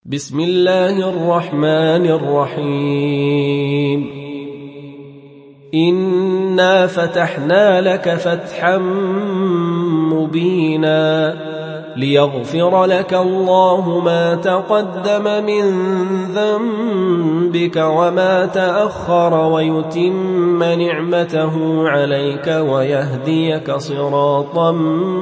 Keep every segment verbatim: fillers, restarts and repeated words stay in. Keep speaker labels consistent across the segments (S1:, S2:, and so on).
S1: بسم الله الرحمن الرحيم إنا فتحنا لك فتحا مبينا ليغفر لك الله ما تقدم من ذنبك وما تأخر ويتم نعمته عليك ويهديك صراطا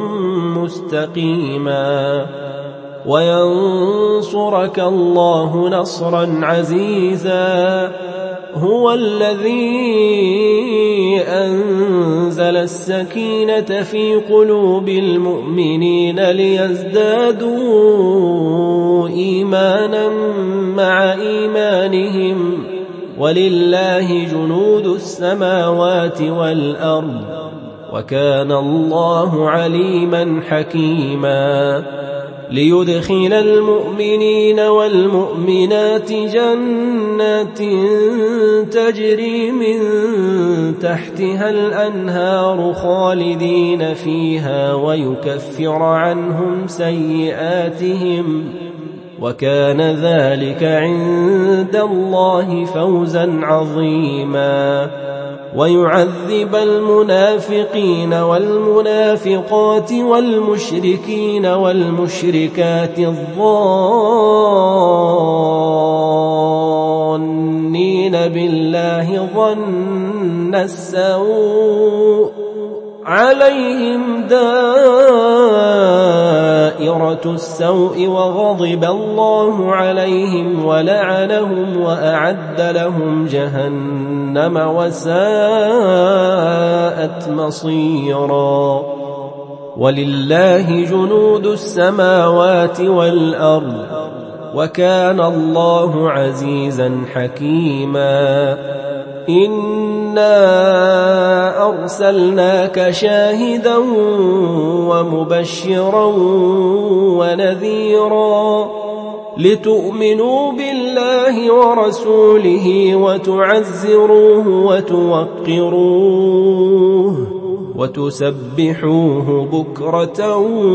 S1: مستقيما وينصرك الله نصرا عزيزا هو الذي أنزل السكينة في قلوب المؤمنين ليزدادوا إيمانا مع إيمانهم ولله جنود السماوات والأرض وكان الله عليما حكيما ليدخل المؤمنين والمؤمنات جنات تجري من تحتها الأنهار خالدين فيها ويكفر عنهم سيئاتهم وكان ذلك عند الله فوزا عظيما ويعذب المنافقين والمنافقات والمشركين والمشركات الظانين بالله ظن السوء عليهم دائرة السوء وغضب الله عليهم ولعنهم وأعد لهم جهنم وساءت مصيرا ولله جنود السماوات والأرض وكان الله عزيزا حكيما إنا أرسلناك شاهدا ومبشرا ونذيرا لتؤمنوا بالله ورسوله وتعزروه وتوقروه وتسبحوه بكرة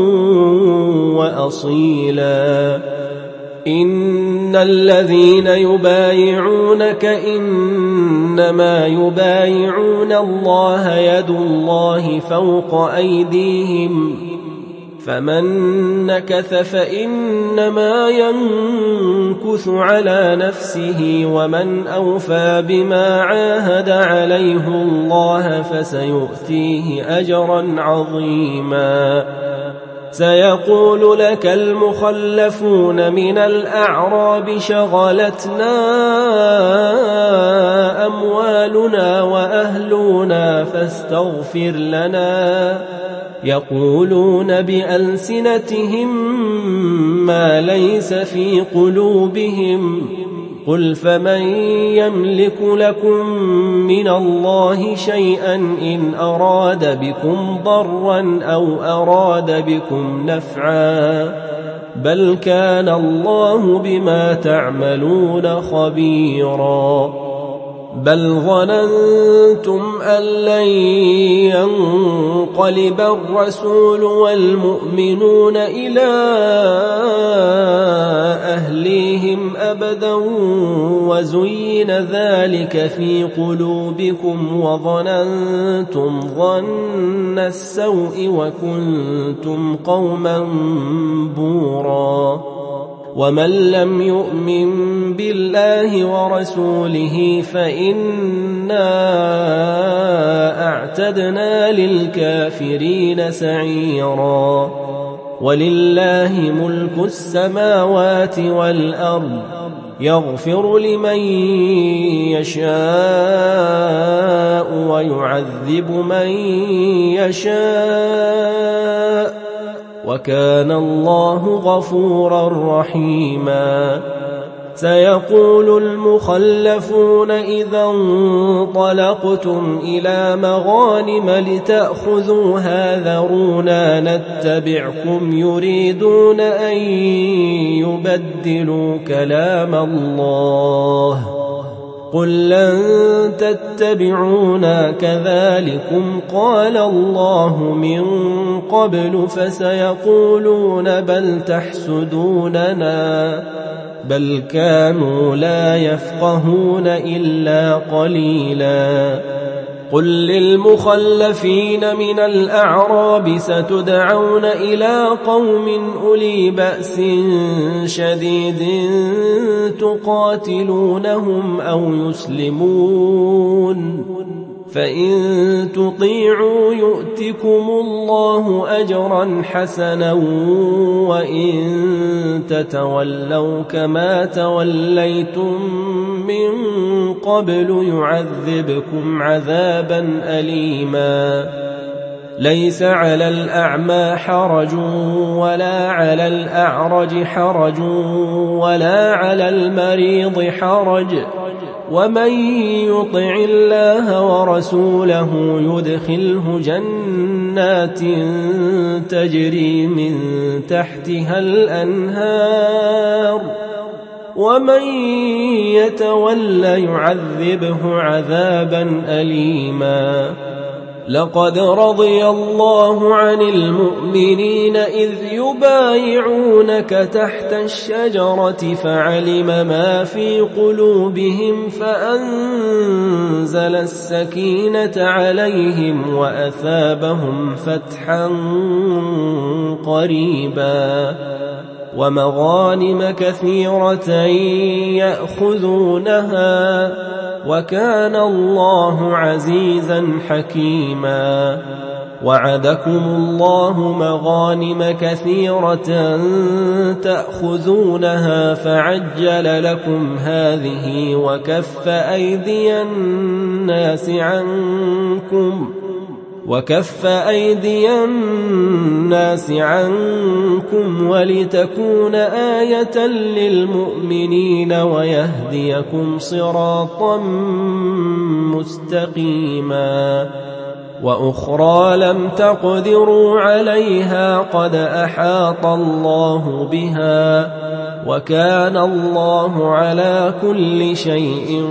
S1: وأصيلا إن الذين يبايعونك إنما يبايعون الله يد الله فوق أيديهم فمن نكث فإنما ينكث على نفسه ومن أوفى بما عاهد عليه الله فسيؤتيه أجرا عظيما سيقول لك المخلفون من الأعراب شغلتنا أموالنا وأهلنا فاستغفر لنا يقولون بألسنتهم ما ليس في قلوبهم قل فمن يملك لكم من الله شيئا إن أراد بكم ضرا أو أراد بكم نفعا بل كان الله بما تعملون خبيرا بل ظننتم أن لن ينقلب الرسول والمؤمنون إلى أهليهم أبدا وزين ذلك في قلوبكم وظننتم ظن السوء وكنتم قوما بورا ومن لم يؤمن بالله ورسوله فإنا أعتدنا للكافرين سعيرا ولله ملك السماوات والأرض يغفر لمن يشاء ويعذب من يشاء وكان الله غفورا رحيما سيقول المخلفون إذا انطلقتم إلى مغانم لتأخذوها ذرونا نتبعكم يريدون أن يبدلوا كلام الله قل لن تتبعونا كذلكم قال الله من قبل فسيقولون بل تحسدوننا بل كانوا لا يفقهون إلا قليلا. قل للمخلفين من الأعراب ستدعون إلى قوم أولي بأس شديد تقاتلونهم أو يسلمون، فإن تطيعوا يؤتكم الله أجرا حسنا، وإن تتولوا كما توليتم من قبل يعذبكم عذابا أليما. ليس على الأعمى حرج ولا على الأعرج حرج ولا على المريض حرج، ومن يطع الله ورسوله يدخله جنات تجري من تحتها الأنهار، ومن يتول يعذبه عذابا أليما. لقد رضي الله عن المؤمنين إذ يبايعونك تحت الشجرة فعلم ما في قلوبهم فأنزل السكينة عليهم وأثابهم فتحا قريبا، ومغانم كثيرة يأخذونها، وكان الله عزيزا حكيما. وعدكم الله مغانم كثيرة تأخذونها فعجل لكم هذه وكف أيدي الناس عنكم وكف أيدي الناس عنكم ولتكون آية للمؤمنين ويهديكم صراطا مستقيما. وأخرى لم تقدروا عليها قد أحاط الله بها، وكان الله على كل شيء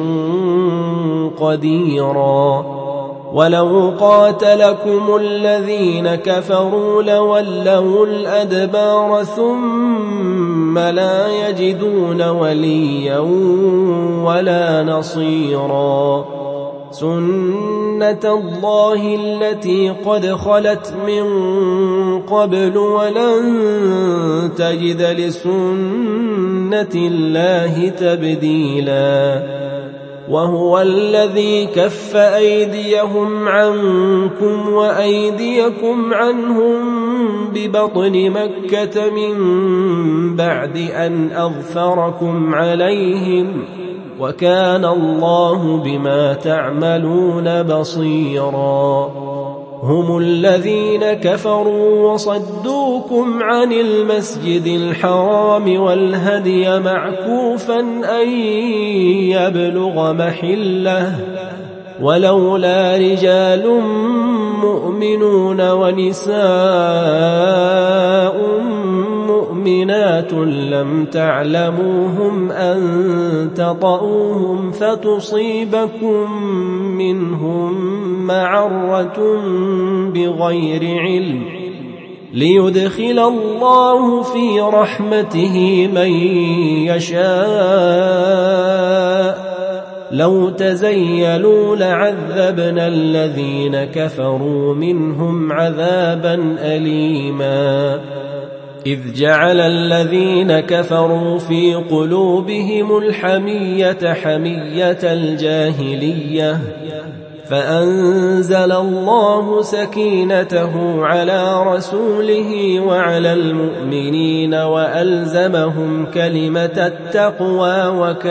S1: قديرا. ولو قاتلكم الذين كفروا لولوا الأدبار ثم لا يجدون وليا ولا نصيرا. سنة الله التي قد خلت من قبل ولن تجد لسنة الله تبديلا. وهو الذي كف أيديهم عنكم وأيديكم عنهم ببطن مكة من بعد أن أظفركم عليهم، وكان الله بما تعملون بصيرا. هم الذين كفروا وصدوكم عن المسجد الحرام والهدي معكوفا أن يبلغ محله، ولولا رجال مؤمنون ونساء مؤمنات لم تعلموهم أن تطؤوهم فتصيبكم منهم معرة بغير علم، ليدخل الله في رحمته من يشاء. لو تزيلوا لعذبنا الذين كفروا منهم عذابا أليما. إذ جعل الذين كفروا في قلوبهم الحمية حمية الجاهلية، فأنزل الله سكينته على رسوله وعلى المؤمنين وألزمهم كلمة التقوى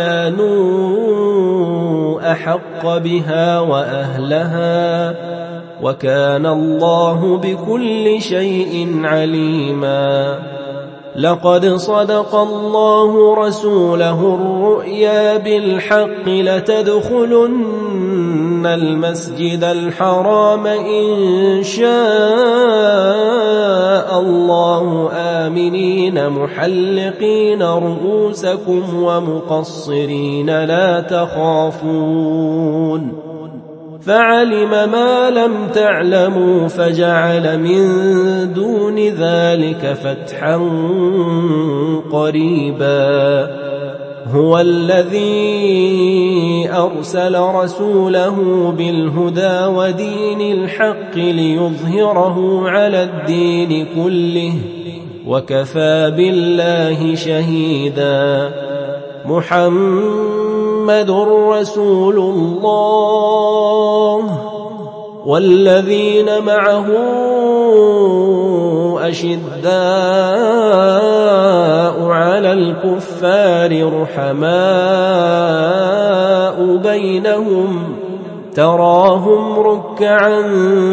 S1: وكانوا أحق بها وأهلها، وكان الله بكل شيء عليما. لقد صدق الله رسوله الرؤيا بالحق لتدخلن المسجد الحرام إن شاء الله آمنين محلقين رؤوسكم ومقصرين لا تخافون، فعلم ما لم تعلموا فجعل من دون ذلك فتحا قريبا. هو الذي أرسل رسوله بالهدى ودين الحق ليظهره على الدين كله وكفى بالله شهيدا. محمد رسول الله والذين معه أشداء على الكفار رحماء بينهم تراهم ركعا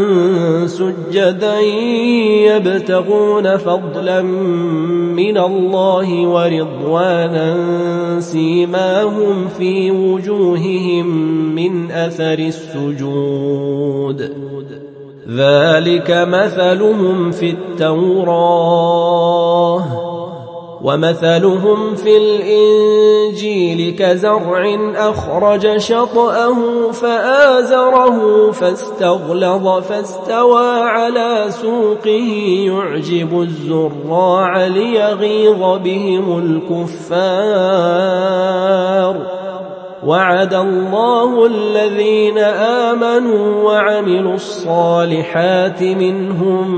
S1: سجدا يبتغون فضلا من الله ورضوانا سيماهم في وجوههم من أثر السجود ذلك مثلهم في التوراة ومثلهم في الإنجيل كزرع أخرج شطأه فآزره فاستغلظ فاستوى على سوقه يعجب الزراع ليغيظ بهم الكفار. وعد الله الذين آمنوا وعملوا الصالحات منهم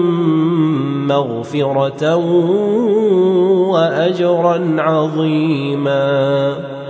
S1: مغفرة وأجرا عظيما.